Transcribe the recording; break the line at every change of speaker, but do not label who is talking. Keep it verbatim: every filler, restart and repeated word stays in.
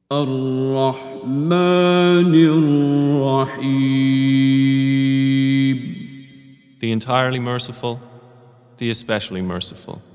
الرحمن الرحيم.
The entirely merciful, the especially merciful.